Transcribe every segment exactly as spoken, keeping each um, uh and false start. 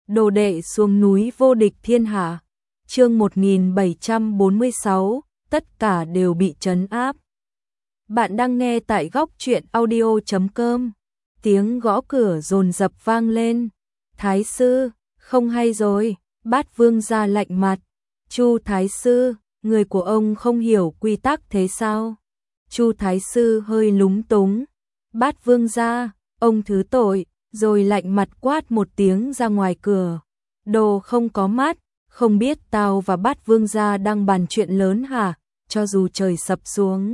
Đồ đệ xuống núi vô địch thiên hạ. Chương một nghìn bảy trăm bốn mươi sáu, tất cả đều bị trấn áp. Bạn đang nghe tại góc truyện audio chấm com. Tiếng gõ cửa dồn dập vang lên. Thái sư, không hay rồi, Bát Vương ra lạnh mặt. Chu Thái sư, người của ông không hiểu quy tắc thế sao? Chu Thái sư hơi lúng túng. Bát Vương ra, ông thứ tội, rồi lạnh mặt quát một tiếng ra ngoài cửa. Đồ không có mắt, không biết tao và Bát Vương gia đang bàn chuyện lớn hả? Cho dù trời sập xuống,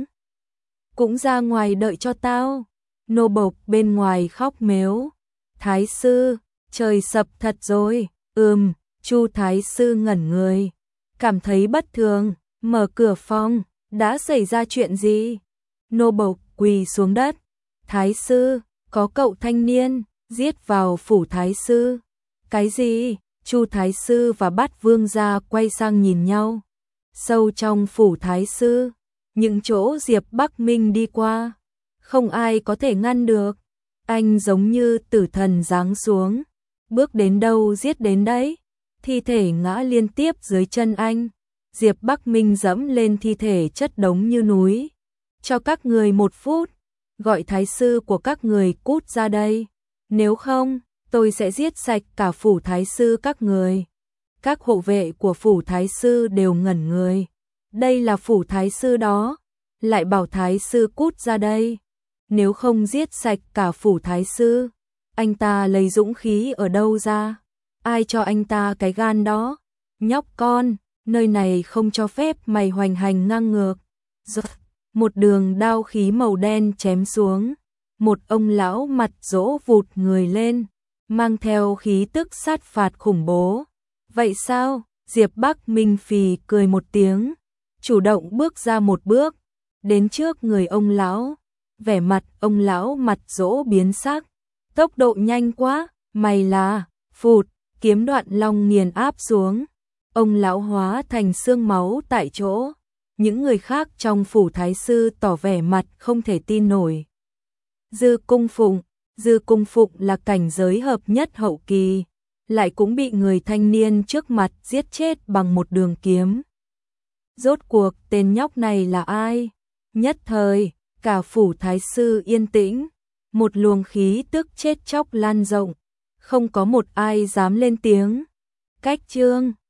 cũng ra ngoài đợi cho tao. Nô bộc bên ngoài khóc mếu. Thái sư, trời sập thật rồi. Ừm, Chu Thái sư ngẩn người, cảm thấy bất thường, mở cửa phòng. Đã xảy ra chuyện gì? Nô bộc quỳ xuống đất. Thái sư, có cậu thanh niên giết vào phủ Thái sư. Cái gì? Chu Thái sư và Bát Vương gia quay sang nhìn nhau. Sâu trong phủ Thái sư, những chỗ Diệp Bắc Minh đi qua, không ai có thể ngăn được. Anh giống như tử thần giáng xuống, bước đến đâu giết đến đấy. Thi thể ngã liên tiếp dưới chân anh. Diệp Bắc Minh dẫm lên thi thể chất đống như núi. Cho các người một phút, gọi thái sư của các người cút ra đây. Nếu không, tôi sẽ giết sạch cả phủ thái sư các người. Các hộ vệ của phủ thái sư đều ngẩn người. Đây là phủ thái sư đó, lại bảo thái sư cút ra đây. Nếu không giết sạch cả phủ thái sư, anh ta lấy dũng khí ở đâu ra? Ai cho anh ta cái gan đó? Nhóc con, nơi này không cho phép mày hoành hành ngang ngược. Giật, một đường đao khí màu đen chém xuống. Một ông lão mặt rỗ vụt người lên, mang theo khí tức sát phạt khủng bố. Vậy sao? Diệp Bắc Minh phì cười một tiếng, chủ động bước ra một bước, đến trước người ông lão. Vẻ mặt ông lão mặt rỗ biến sắc. Tốc độ nhanh quá, mày là... Phụt, kiếm đoạn long nghiền áp xuống. Ông lão hóa thành xương máu tại chỗ. Những người khác trong phủ thái sư tỏ vẻ mặt không thể tin nổi. Dư Cung Phụng, Dư Cung Phụng là cảnh giới hợp nhất hậu kỳ, lại cũng bị người thanh niên trước mặt giết chết bằng một đường kiếm. Rốt cuộc tên nhóc này là ai? Nhất thời, cả phủ thái sư yên tĩnh, một luồng khí tức chết chóc lan rộng, không có một ai dám lên tiếng. Cách chương